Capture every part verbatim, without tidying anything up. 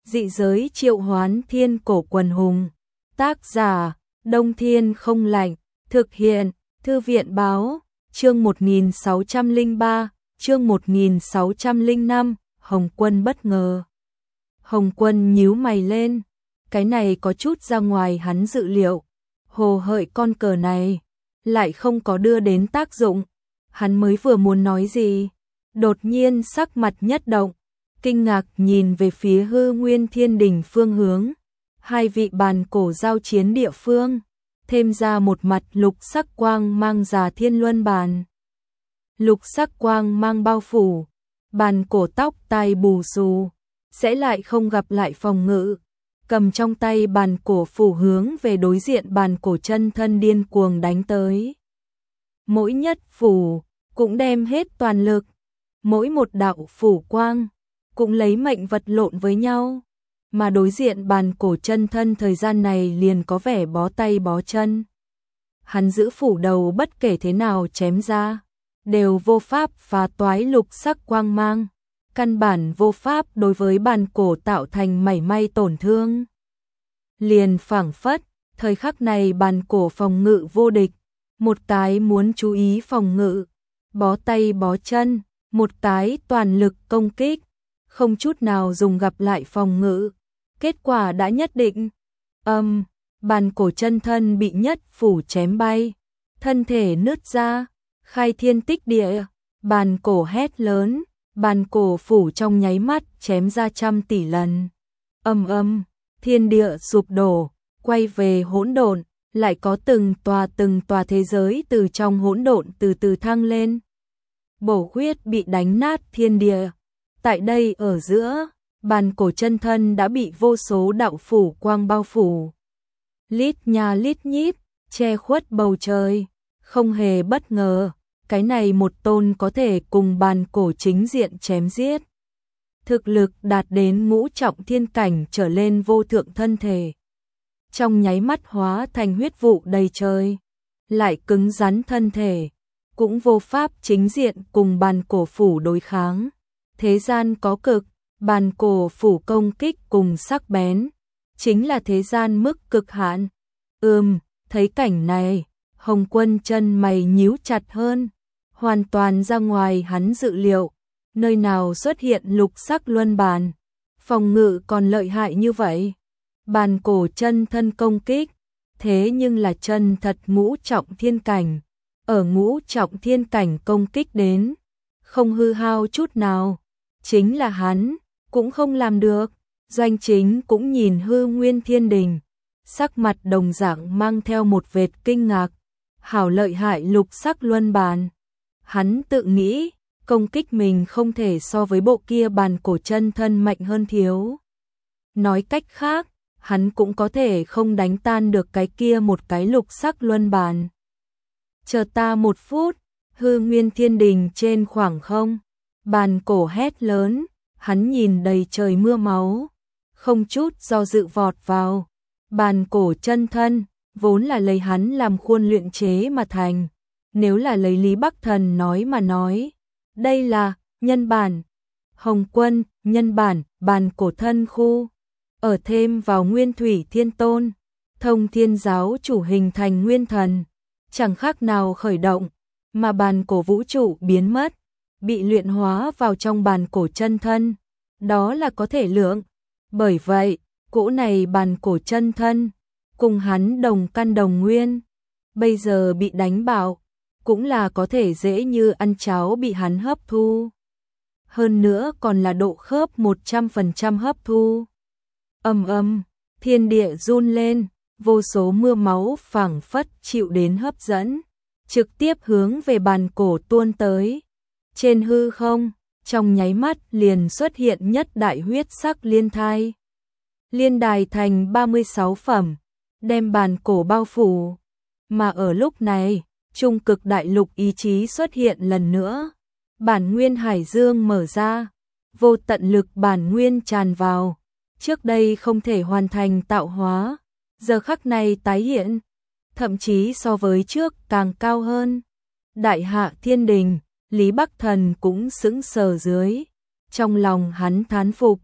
Dị giới triệu hoán thiên cổ quần hùng. Tác giả, Đông Thiên không lạnh. Thực hiện, Thư viện báo, chương một nghìn sáu trăm lẻ ba, chương một nghìn sáu trăm lẻ năm, Hồng Quân bất ngờ. Hồng Quân nhíu mày lên, cái này có chút ra ngoài hắn dự liệu. Hồ hợi con cờ này, lại không có đưa đến tác dụng. Hắn mới vừa muốn nói gì, đột nhiên sắc mặt nhất động, kinh ngạc nhìn về phía Hư Nguyên Thiên Đình phương hướng. Hai vị bàn cổ giao chiến địa phương, thêm ra một mặt lục sắc quang mang già thiên luân bàn. Lục sắc quang mang bao phủ, bàn cổ tóc tai bù xù, sẽ lại không gặp lại phòng ngự. Cầm trong tay bàn cổ phủ hướng về đối diện bàn cổ chân thân điên cuồng đánh tới. Mỗi nhất phủ cũng đem hết toàn lực, mỗi một đạo phủ quang cũng lấy mệnh vật lộn với nhau, mà đối diện bàn cổ chân thân thời gian này liền có vẻ bó tay bó chân. Hắn giữ phủ đầu bất kể thế nào chém ra, đều vô pháp phá toái lục sắc quang mang, căn bản vô pháp đối với bàn cổ tạo thành mảy may tổn thương. Liền phảng phất, thời khắc này bàn cổ phòng ngự vô địch, một cái muốn chú ý phòng ngự, bó tay bó chân, một cái toàn lực công kích, không chút nào dùng gặp lại phòng ngự. Kết quả đã nhất định. Âm, um, bàn cổ chân thân bị nhất phủ chém bay, thân thể nứt ra, khai thiên tích địa, bàn cổ hét lớn, bàn cổ phủ trong nháy mắt chém ra trăm tỷ lần. Âm âm, thiên địa sụp đổ, quay về hỗn độn, lại có từng tòa từng tòa thế giới từ trong hỗn độn từ từ thăng lên. Bổ huyết bị đánh nát thiên địa. Tại đây ở giữa, bàn cổ chân thân đã bị vô số đạo phủ quang bao phủ. Lít nha lít nhít, che khuất bầu trời. Không hề bất ngờ, cái này một tôn có thể cùng bàn cổ chính diện chém giết. Thực lực đạt đến ngũ trọng thiên cảnh trở lên vô thượng thân thể. Trong nháy mắt hóa thành huyết vụ đầy trời. Lại cứng rắn thân thể, cũng vô pháp chính diện cùng bàn cổ phủ đối kháng. Thế gian có cực, bàn cổ phủ công kích cùng sắc bén, chính là thế gian mức cực hạn. Ừm, thấy cảnh này, Hồng Quân chân mày nhíu chặt hơn, hoàn toàn ra ngoài hắn dự liệu, nơi nào xuất hiện lục sắc luân bàn, phòng ngự còn lợi hại như vậy. Bàn cổ chân thân công kích, thế nhưng là chân thật ngũ trọng thiên cảnh, ở ngũ trọng thiên cảnh công kích đến, không hư hao chút nào. Chính là hắn, cũng không làm được. Doanh Chính cũng nhìn Hư Nguyên Thiên Đình, sắc mặt đồng dạng mang theo một vệt kinh ngạc. Hảo lợi hại lục sắc luân bàn. Hắn tự nghĩ, công kích mình không thể so với bộ kia bàn cổ chân thân mạnh hơn thiếu. Nói cách khác, hắn cũng có thể không đánh tan được cái kia một cái lục sắc luân bàn. Chờ ta một phút, Hư Nguyên Thiên Đình trên khoảng không. Bàn cổ hét lớn, hắn nhìn đầy trời mưa máu, không chút do dự vọt vào. Bàn cổ chân thân, vốn là lấy hắn làm khuôn luyện chế mà thành. Nếu là lấy Lý Bắc Thần nói mà nói, đây là nhân bản. Hồng Quân, nhân bản, bàn cổ thân khu. Ở thêm vào Nguyên Thủy Thiên Tôn, Thông Thiên Giáo chủ hình thành nguyên thần, chẳng khác nào khởi động, mà bàn cổ vũ trụ biến mất, bị luyện hóa vào trong bàn cổ chân thân, đó là có thể lượng. Bởi vậy, cỗ này bàn cổ chân thân, cùng hắn đồng căn đồng nguyên, bây giờ bị đánh bạo, cũng là có thể dễ như ăn cháo bị hắn hấp thu. Hơn nữa còn là độ khớp một trăm phần trăm hấp thu. Ầm ầm, thiên địa run lên, vô số mưa máu phảng phất chịu đến hấp dẫn, trực tiếp hướng về bàn cổ tuôn tới. Trên hư không, trong nháy mắt liền xuất hiện nhất đại huyết sắc liên thai. Liên đài thành ba mươi sáu phẩm, đem bàn cổ bao phủ. Mà ở lúc này, trung cực đại lục ý chí xuất hiện lần nữa. Bản nguyên hải dương mở ra, vô tận lực bản nguyên tràn vào. Trước đây không thể hoàn thành tạo hóa, giờ khắc này tái hiện, thậm chí so với trước càng cao hơn. Đại hạ thiên đình, Lý Bắc Thần cũng sững sờ dưới, trong lòng hắn thán phục,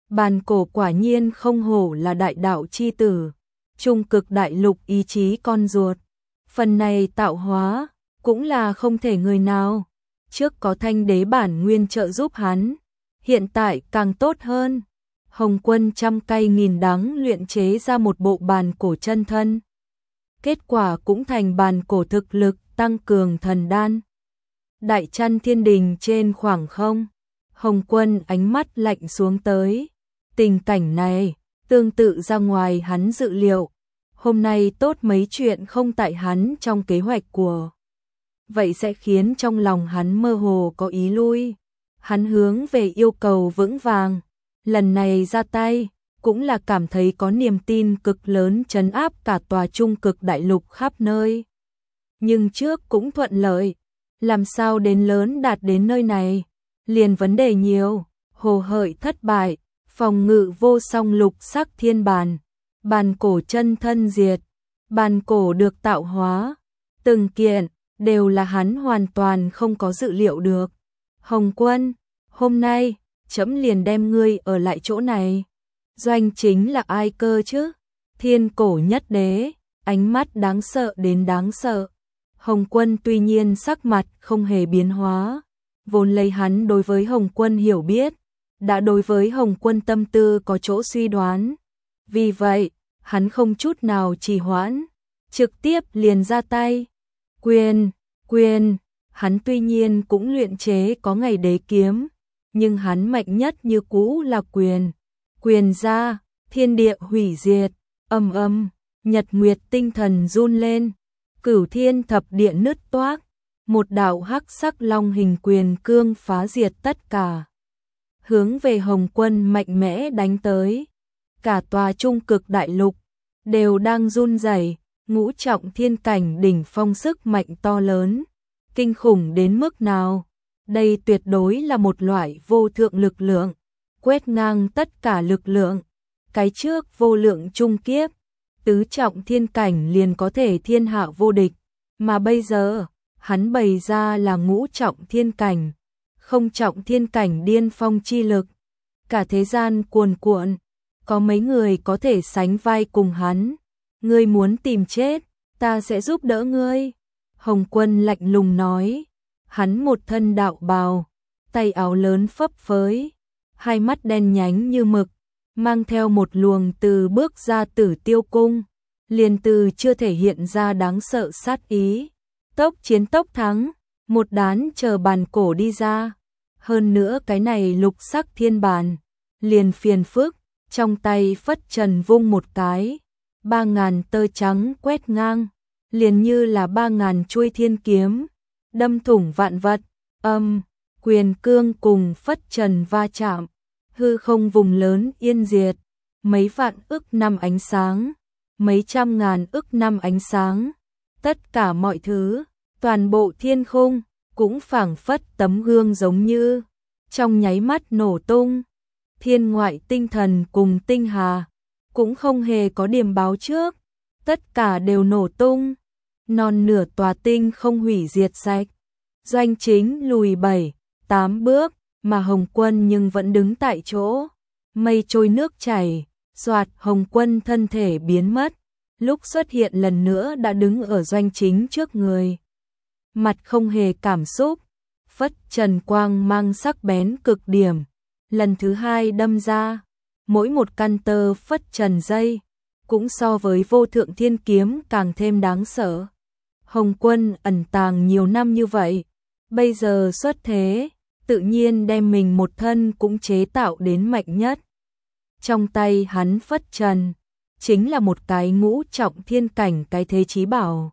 Bàn cổ quả nhiên không hổ là đại đạo chi tử, trung cực đại lục ý chí con ruột. Phần này tạo hóa, cũng là không thể người nào. Trước có thanh đế bản nguyên trợ giúp hắn, hiện tại càng tốt hơn. Hồng Quân trăm cay nghìn đắng luyện chế ra một bộ bàn cổ chân thân. Kết quả cũng thành bàn cổ thực lực tăng cường thần đan. Đại Chân Thiên Đình trên khoảng không, Hồng Quân ánh mắt lạnh xuống tới. Tình cảnh này, tương tự ra ngoài hắn dự liệu. Hôm nay tốt mấy chuyện không tại hắn trong kế hoạch của. Vậy sẽ khiến trong lòng hắn mơ hồ có ý lui. Hắn hướng về yêu cầu vững vàng. Lần này ra tay, cũng là cảm thấy có niềm tin cực lớn trấn áp cả tòa trung cực đại lục khắp nơi. Nhưng trước cũng thuận lợi. Làm sao đến lớn đạt đến nơi này? Liền vấn đề nhiều. Hồ hợi thất bại. Phòng ngự vô song lục sắc thiên bàn. Bàn cổ chân thân diệt. Bàn cổ được tạo hóa. Từng kiện, đều là hắn hoàn toàn không có dự liệu được. Hồng Quân, hôm nay, chấm liền đem ngươi ở lại chỗ này. Doanh chính là ai cơ chứ? Thiên cổ nhất đế, ánh mắt đáng sợ đến đáng sợ. Hồng Quân tuy nhiên sắc mặt không hề biến hóa. Vốn lấy hắn đối với Hồng Quân hiểu biết, đã đối với Hồng Quân tâm tư có chỗ suy đoán. Vì vậy, hắn không chút nào trì hoãn, trực tiếp liền ra tay. Quyền, quyền, hắn tuy nhiên cũng luyện chế có ngày đế kiếm, nhưng hắn mạnh nhất như cũ là quyền. Quyền ra, thiên địa hủy diệt, âm âm, nhật nguyệt tinh thần run lên, cửu thiên thập địa nứt toác, một đạo hắc sắc long hình quyền cương phá diệt tất cả. Hướng về Hồng Quân mạnh mẽ đánh tới. Cả tòa trung cực đại lục đều đang run rẩy, ngũ trọng thiên cảnh đỉnh phong sức mạnh to lớn, kinh khủng đến mức nào? Đây tuyệt đối là một loại vô thượng lực lượng, quét ngang tất cả lực lượng. Cái trước vô lượng trung kiếp, tứ trọng thiên cảnh liền có thể thiên hạ vô địch, mà bây giờ, hắn bày ra là ngũ trọng thiên cảnh, không trọng thiên cảnh điên phong chi lực. Cả thế gian cuồn cuộn, có mấy người có thể sánh vai cùng hắn. Ngươi muốn tìm chết, ta sẽ giúp đỡ ngươi. Hồng Quân lạnh lùng nói. Hắn một thân đạo bào, tay áo lớn phấp phới, hai mắt đen nhánh như mực, mang theo một luồng từ bước ra Tử Tiêu Cung, liền từ chưa thể hiện ra đáng sợ sát ý. Tốc chiến tốc thắng, một đán chờ bàn cổ đi ra. Hơn nữa cái này lục sắc thiên bàn, liền phiền phức, trong tay phất trần vung một cái, ba ngàn tơ trắng quét ngang, liền như là ba ngàn chuôi thiên kiếm, đâm thủng vạn vật. Âm, quyền cương cùng phất trần va chạm, hư không vùng lớn yên diệt, mấy vạn ức năm ánh sáng, mấy trăm ngàn ức năm ánh sáng, tất cả mọi thứ, toàn bộ thiên khung cũng phảng phất tấm gương giống như trong nháy mắt nổ tung. Thiên ngoại tinh thần cùng tinh hà cũng không hề có điểm báo trước, tất cả đều nổ tung, non nửa tòa tinh không hủy diệt sạch. Doanh chính lùi bảy, tám bước, mà Hồng Quân nhưng vẫn đứng tại chỗ. Mây trôi nước chảy, soạt Hồng Quân thân thể biến mất, lúc xuất hiện lần nữa đã đứng ở Doanh chính trước người. Mặt không hề cảm xúc, phất trần quang mang sắc bén cực điểm, lần thứ hai đâm ra, mỗi một căn tơ phất trần dây, cũng so với vô thượng thiên kiếm càng thêm đáng sợ. Hồng Quân ẩn tàng nhiều năm như vậy, bây giờ xuất thế, tự nhiên đem mình một thân cũng chế tạo đến mạnh nhất. Trong tay hắn phất trần, chính là một cái ngũ trọng thiên cảnh cái thế chí bảo.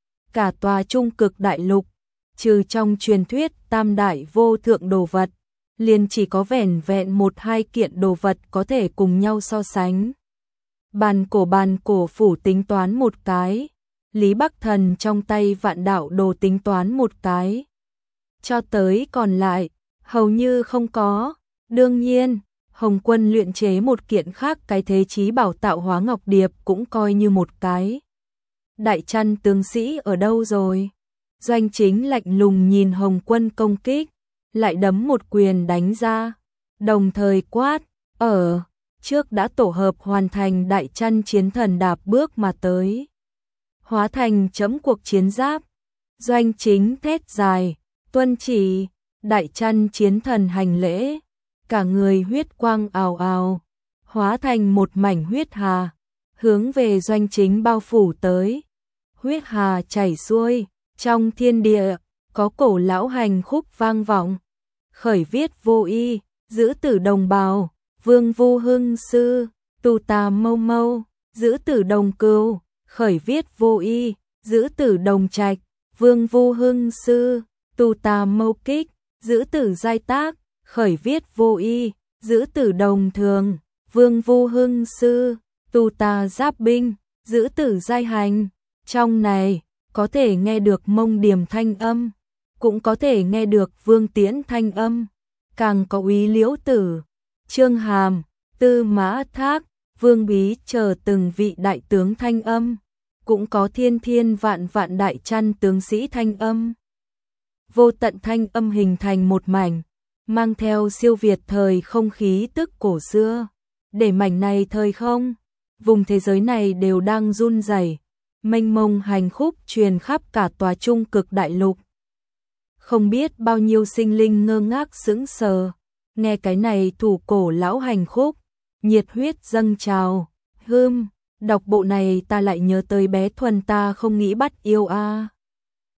Cả tòa trung cực đại lục, trừ trong truyền thuyết tam đại vô thượng đồ vật, liền chỉ có vẻn vẹn một hai kiện đồ vật có thể cùng nhau so sánh. Bàn cổ bàn cổ phủ tính toán một cái, Lý Bắc Thần trong tay vạn đạo đồ tính toán một cái. Cho tới còn lại, hầu như không có. Đương nhiên, Hồng Quân luyện chế một kiện khác cái thế chí bảo tạo hóa ngọc điệp cũng coi như một cái. Đại Chân tướng sĩ ở đâu rồi? Doanh chính lạnh lùng nhìn Hồng Quân công kích, lại đấm một quyền đánh ra, đồng thời quát, ở trước đã tổ hợp hoàn thành đại chăn chiến thần đạp bước mà tới. Hóa thành chấm cuộc chiến giáp, Doanh Chính thét dài, tuân chỉ, đại chăn chiến thần hành lễ, cả người huyết quang ào ào, hóa thành một mảnh huyết hà, hướng về Doanh Chính bao phủ tới. Huyết hà chảy xuôi, trong thiên địa, có cổ lão hành khúc vang vọng. Khởi viết vô y, giữ tử đồng bào, Vương Vu Hưng sư, tu tà mâu mâu, giữ tử đồng cừu, khởi viết vô y, giữ tử đồng trạch, Vương Vu Hưng sư, tu tà mâu kích, giữ tử giai tác, khởi viết vô y, giữ tử đồng thường, Vương Vu Hưng sư, tu tà giáp binh, giữ tử giai hành. Trong này, có thể nghe được Mông Điểm thanh âm, cũng có thể nghe được Vương Tiễn thanh âm, càng có Úy Liễu Tử, Trương Hàm, Tư Mã Thác, Vương Bí chờ từng vị đại tướng thanh âm, cũng có thiên thiên vạn vạn đại chăn tướng sĩ thanh âm. Vô tận thanh âm hình thành một mảnh, mang theo siêu việt thời không khí tức cổ xưa. Để mảnh này thời không, vùng thế giới này đều đang run rẩy, mênh mông hành khúc truyền khắp cả tòa trung cực đại lục. Không biết bao nhiêu sinh linh ngơ ngác sững sờ, nghe cái này thủ cổ lão hành khúc, nhiệt huyết dâng trào. Hưm, đọc bộ này ta lại nhớ tới bé Thuần ta không nghĩ bắt yêu a.